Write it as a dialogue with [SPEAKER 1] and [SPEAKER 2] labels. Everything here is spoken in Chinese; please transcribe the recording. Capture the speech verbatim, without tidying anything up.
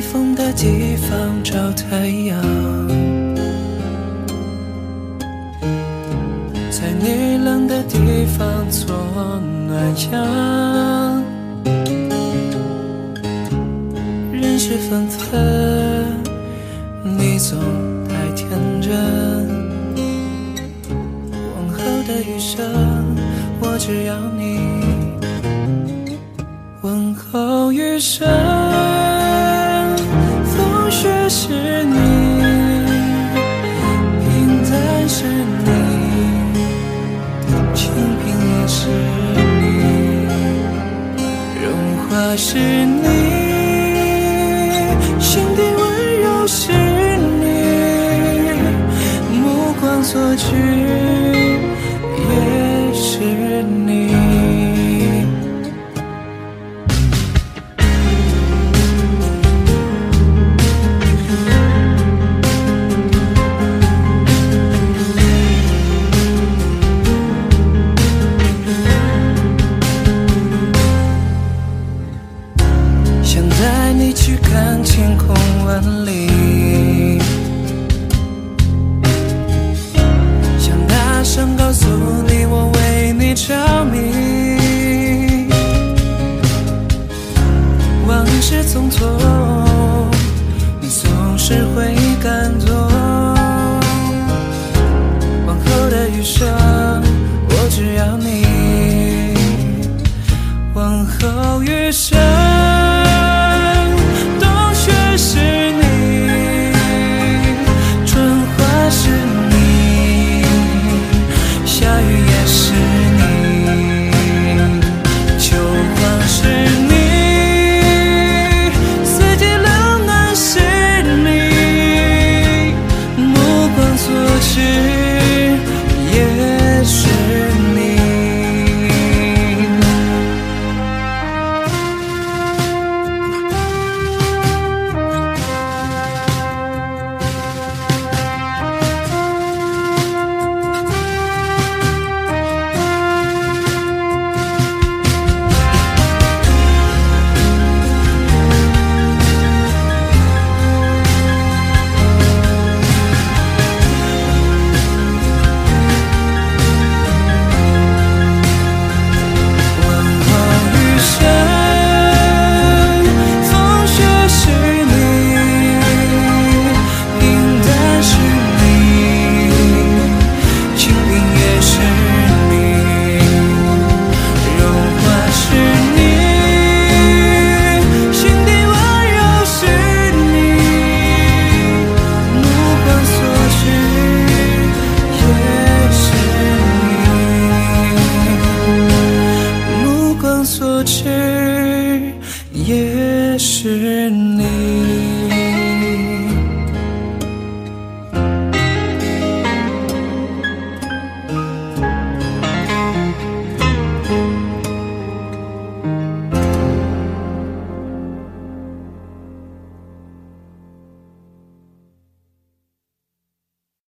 [SPEAKER 1] 风的地方找太阳，在你冷的地方做暖阳。人事纷纷，你总太天真。往后的余生，我只要你。问候余生，风雪是你，平淡是你，清贫也是你，融化是你，心底温柔是你，目光所至也是你。带你去看晴空万里，想大声告诉你我为你着迷。往事匆匆，你总是会感动。往后的余生，我只要你。往后余生，所至也是你。